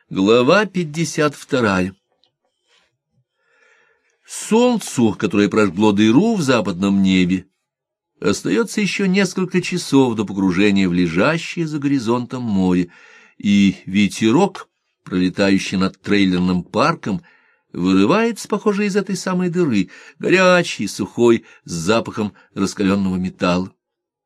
Глава 52. Солнцу, которое прожгло дыру в западном небе, остается еще несколько часов до погружения в лежащее за горизонтом море, и ветерок, пролетающий над трейлерным парком, вырывается, похоже, из этой самой дыры, горячий, сухой, с запахом раскаленного металла.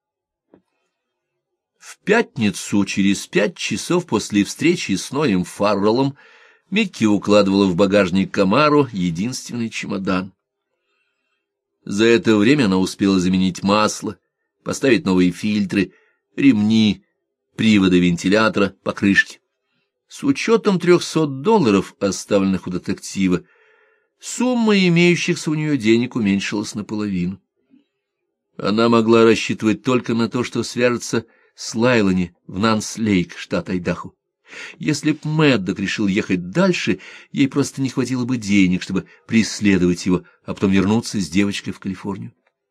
В пятницу, через 5 часов после встречи с Ноем Фарреллом, Микки укладывала в багажник Камаро единственный чемодан. За это время она успела заменить масло, поставить новые фильтры, ремни, приводы вентилятора, покрышки. С учетом $300, оставленных у детектива, сумма имеющихся у нее денег уменьшилась наполовину. Она могла рассчитывать только на то, что свяжется с Лайлани в Нанс-Лейк, штат Айдахо. Если б Мэддок решил ехать дальше, ей просто не хватило бы денег, чтобы преследовать его, а потом вернуться с девочкой в Калифорнию.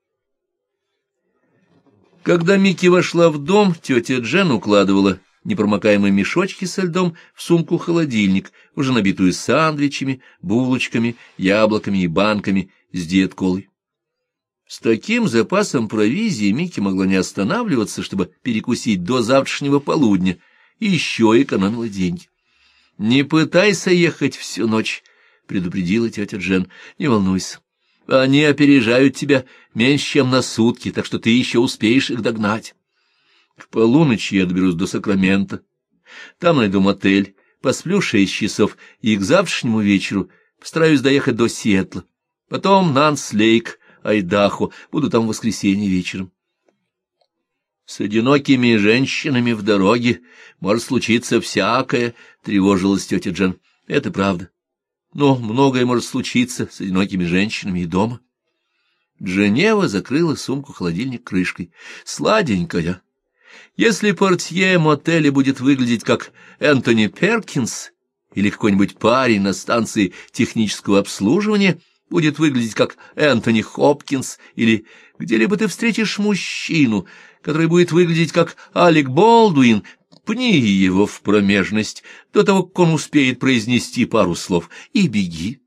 Когда Микки вошла в дом, тетя Джен укладывала непромокаемые мешочки со льдом в сумку-холодильник, уже набитую сандвичами, булочками, яблоками и банками с диет-колой. С таким запасом провизии Микки могла не останавливаться, чтобы перекусить до завтрашнего полудня, и еще экономила деньги. — Не пытайся ехать всю ночь, — предупредила тетя Джен. — Не волнуйся. Они опережают тебя меньше, чем на сутки, так что ты еще успеешь их догнать. К полуночи я доберусь до Сакрамента. Там найду мотель, посплю 6 часов, и к завтрашнему вечеру постараюсь доехать до Сиэтла. Потом Нанс-Лейк, Айдахо, буду там в воскресенье вечером. С одинокими женщинами в дороге может случиться всякое, — тревожилась тетя Джен. Это правда. Но многое может случиться с одинокими женщинами и дома. Дженева закрыла сумку-холодильник крышкой. Сладенькая. Если портье мотеля будет выглядеть как Энтони Перкинс или какой-нибудь парень на станции технического обслуживания будет выглядеть как Энтони Хопкинс, или где-либо ты встретишь мужчину, который будет выглядеть как Алек Болдуин, пни его в промежность до того, как он успеет произнести пару слов, и беги.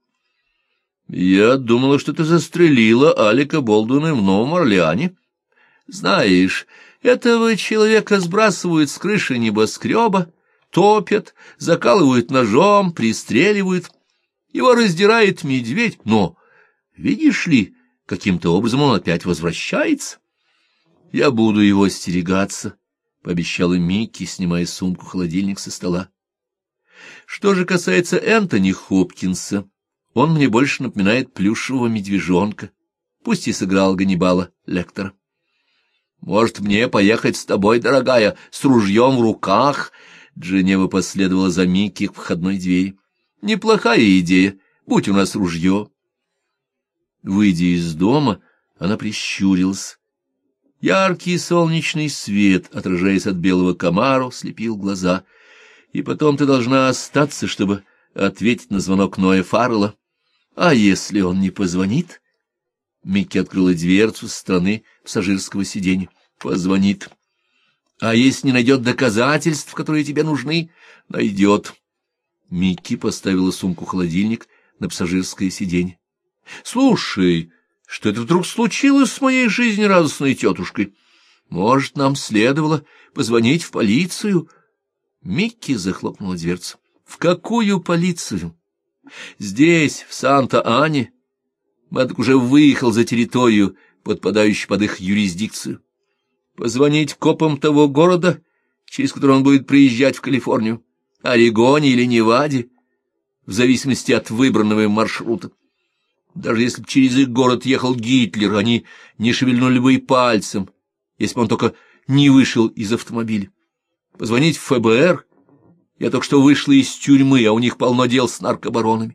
Я думала, что ты застрелила Алека Болдуина в Новом Орлеане. Знаешь, этого человека сбрасывают с крыши небоскреба, топят, закалывают ножом, пристреливают. Его раздирает медведь, но, видишь ли, каким-то образом он опять возвращается. Я буду его остерегаться, — пообещала Микки, снимая сумку-холодильник со стола. Что же касается Энтони Хопкинса, он мне больше напоминает плюшевого медвежонка, пусть и сыграл Ганнибала Лектора. Может, мне поехать с тобой, дорогая, с ружьем в руках? Дженева последовала за Микки к входной двери. Неплохая идея, будь у нас ружье. Выйдя из дома, она прищурилась. Яркий солнечный свет, отражаясь от белого Камаро, слепил глаза. И потом ты должна остаться, чтобы ответить на звонок Ноя Фаррелла. А если он не позвонит? Микки открыла дверцу со стороны пассажирского сиденья. Позвонит. А если не найдет доказательств, которые тебе нужны? Найдет. Микки поставила сумку-холодильник на пассажирское сиденье. — Слушай, что это вдруг случилось с моей жизнерадостной тетушкой? Может, нам следовало позвонить в полицию? Микки захлопнула дверцу. — В какую полицию? Здесь, в Санта-Ане. Мэддок уже выехал за территорию, подпадающую под их юрисдикцию. Позвонить копам того города, через который он будет приезжать в Калифорнию? Орегоне или Неваде, в зависимости от выбранного им маршрута. Даже если бы через их город ехал Гитлер, они не шевельнули бы и пальцем, если бы он только не вышел из автомобиля. Позвонить в ФБР? Я только что вышла из тюрьмы, а у них полно дел с наркобаронами.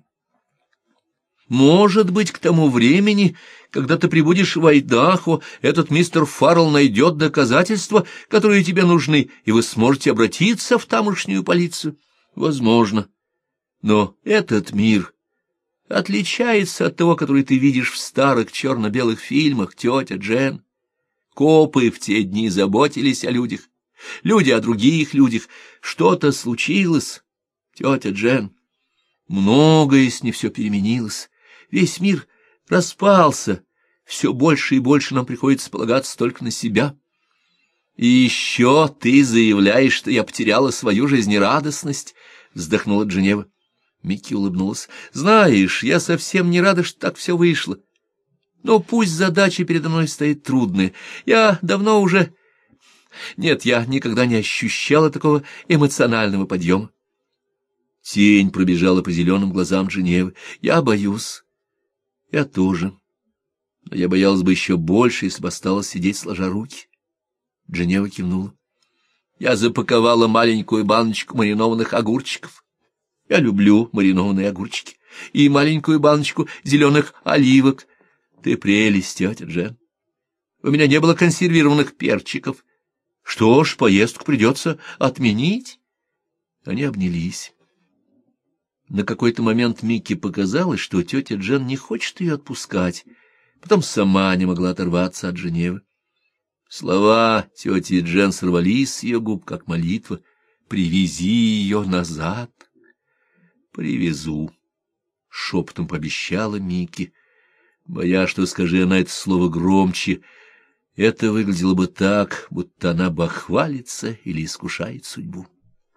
Может быть, к тому времени, когда ты прибудешь в Айдахо, этот мистер Фаррелл найдет доказательства, которые тебе нужны, и вы сможете обратиться в тамошнюю полицию. Возможно. Но этот мир отличается от того, который ты видишь в старых черно-белых фильмах, тетя Джен. Копы в те дни заботились о людях, люди о других людях. Что-то случилось, Тетя Джен, многое с ней все переменилось. Весь мир распался. Все больше и больше нам приходится полагаться только на себя. И еще ты заявляешь, что я потеряла свою жизнерадостность, — вздохнула Дженева. Микки улыбнулась. — Знаешь, я совсем не рада, что так все вышло. Но пусть задача передо мной стоит трудная. Я давно уже... Нет, я никогда не ощущала такого эмоционального подъема. Тень пробежала по зеленым глазам Дженевы. Я боюсь. Я тоже. Но я боялась бы еще больше, если бы осталась сидеть сложа руки. Дженева кивнула. Я запаковала маленькую баночку маринованных огурчиков. Я люблю маринованные огурчики. И маленькую баночку зеленых оливок. Ты прелесть, тетя Джен. У меня не было консервированных перчиков. Что ж, поездку придется отменить. Они обнялись. На какой-то момент Микки показалось, что тетя Джен не хочет ее отпускать. Потом сама не могла оторваться от Женевы. Слова тети Джен сорвались с ее губ, как молитва. «Привези ее назад». «Привезу», — шепотом пообещала Микки, боясь, что, скажи она это слово громче, это выглядело бы так, будто она бахвалится или искушает судьбу.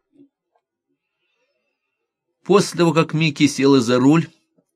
После того, как Микки села за руль,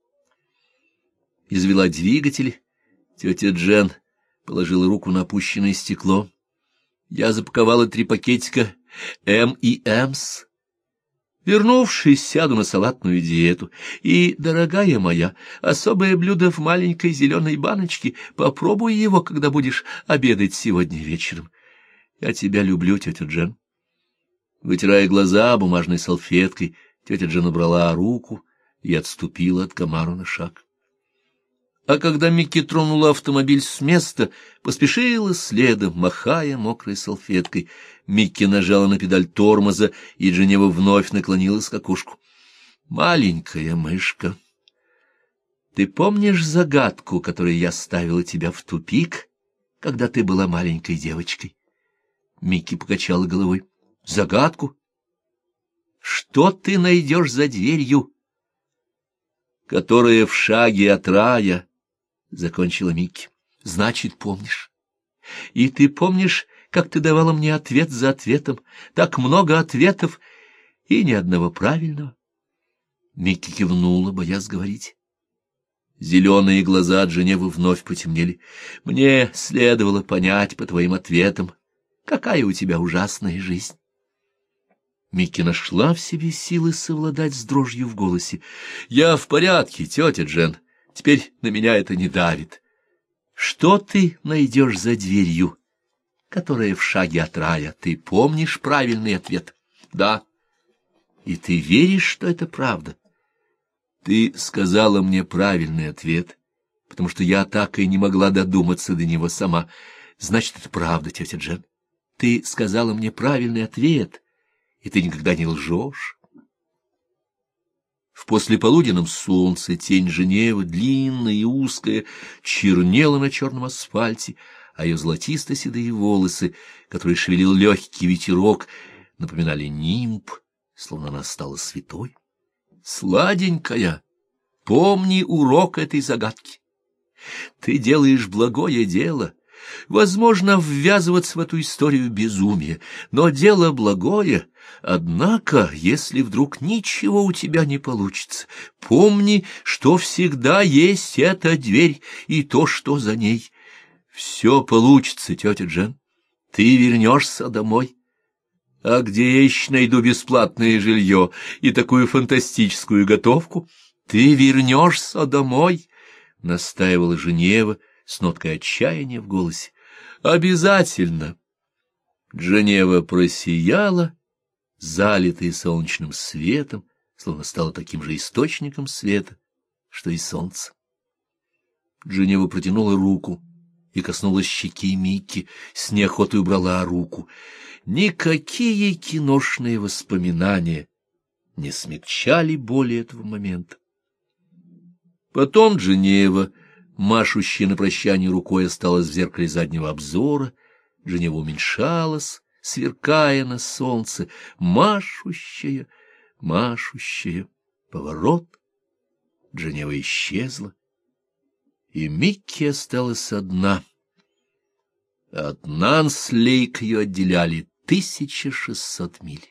извела двигатель, тетя Джен положила руку на опущенное стекло. Я запаковала 3 пакетика M&M's. Вернувшись, сяду на салатную диету. И, дорогая моя, особое блюдо в маленькой зеленой баночке. Попробуй его, когда будешь обедать сегодня вечером. Я тебя люблю, тетя Джен. Вытирая глаза бумажной салфеткой, тетя Джен убрала руку и отступила от Камаро на шаг. А когда Микки тронула автомобиль с места, поспешила следом, махая мокрой салфеткой. Микки нажала на педаль тормоза, и Дженева вновь наклонилась к окошку. «Маленькая мышка, ты помнишь загадку, которой я ставила тебя в тупик, когда ты была маленькой девочкой?» Микки покачала головой. «Загадку? Что ты найдешь за дверью, которая в шаге от рая?» — закончила Микки. — Значит, помнишь. И ты помнишь, как ты давала мне ответ за ответом? Так много ответов и ни одного правильного. Микки кивнула, боясь говорить. Зеленые глаза Дженевы вновь потемнели. — Мне следовало понять по твоим ответам, какая у тебя ужасная жизнь. Микки нашла в себе силы совладать с дрожью в голосе. — Я в порядке, тетя Джен. Теперь на меня это не давит. Что ты найдешь за дверью, которая в шаге от рая? Ты помнишь правильный ответ? Да. И ты веришь, что это правда? Ты сказала мне правильный ответ, потому что я так и не могла додуматься до него сама. Значит, это правда, тетя Джен. Ты сказала мне правильный ответ, и ты никогда не лжешь. В послеполуденном солнце тень Женевы, длинная и узкая, чернела на черном асфальте, а ее золотисто-седые волосы, которые шевелил легкий ветерок, напоминали нимб, словно она стала святой. Сладенькая, помни урок этой загадки. Ты делаешь благое дело. Возможно, ввязываться в эту историю безумие, но дело благое. Однако, если вдруг ничего у тебя не получится, помни, что всегда есть эта дверь и то, что за ней. Все получится, тетя Джен. Ты вернешься домой. А где я еще найду бесплатное жилье и такую фантастическую готовку? Ты вернешься домой, — настаивала Женева с ноткой отчаяния в голосе. — Обязательно. Женева просияла, залитая солнечным светом, словно стала таким же источником света, что и солнце. Женева протянула руку и коснулась щеки Микки, с неохотой убрала руку. Никакие киношные воспоминания не смягчали боли этого момента. Потом Женева, машущая на прощание рукой, осталась в зеркале заднего обзора. Женева уменьшалась, сверкая на солнце, машущая, машущая, поворот. Дженева исчезла, и Микки осталась одна. От Нанс-Лейк ее отделяли 1600 миль.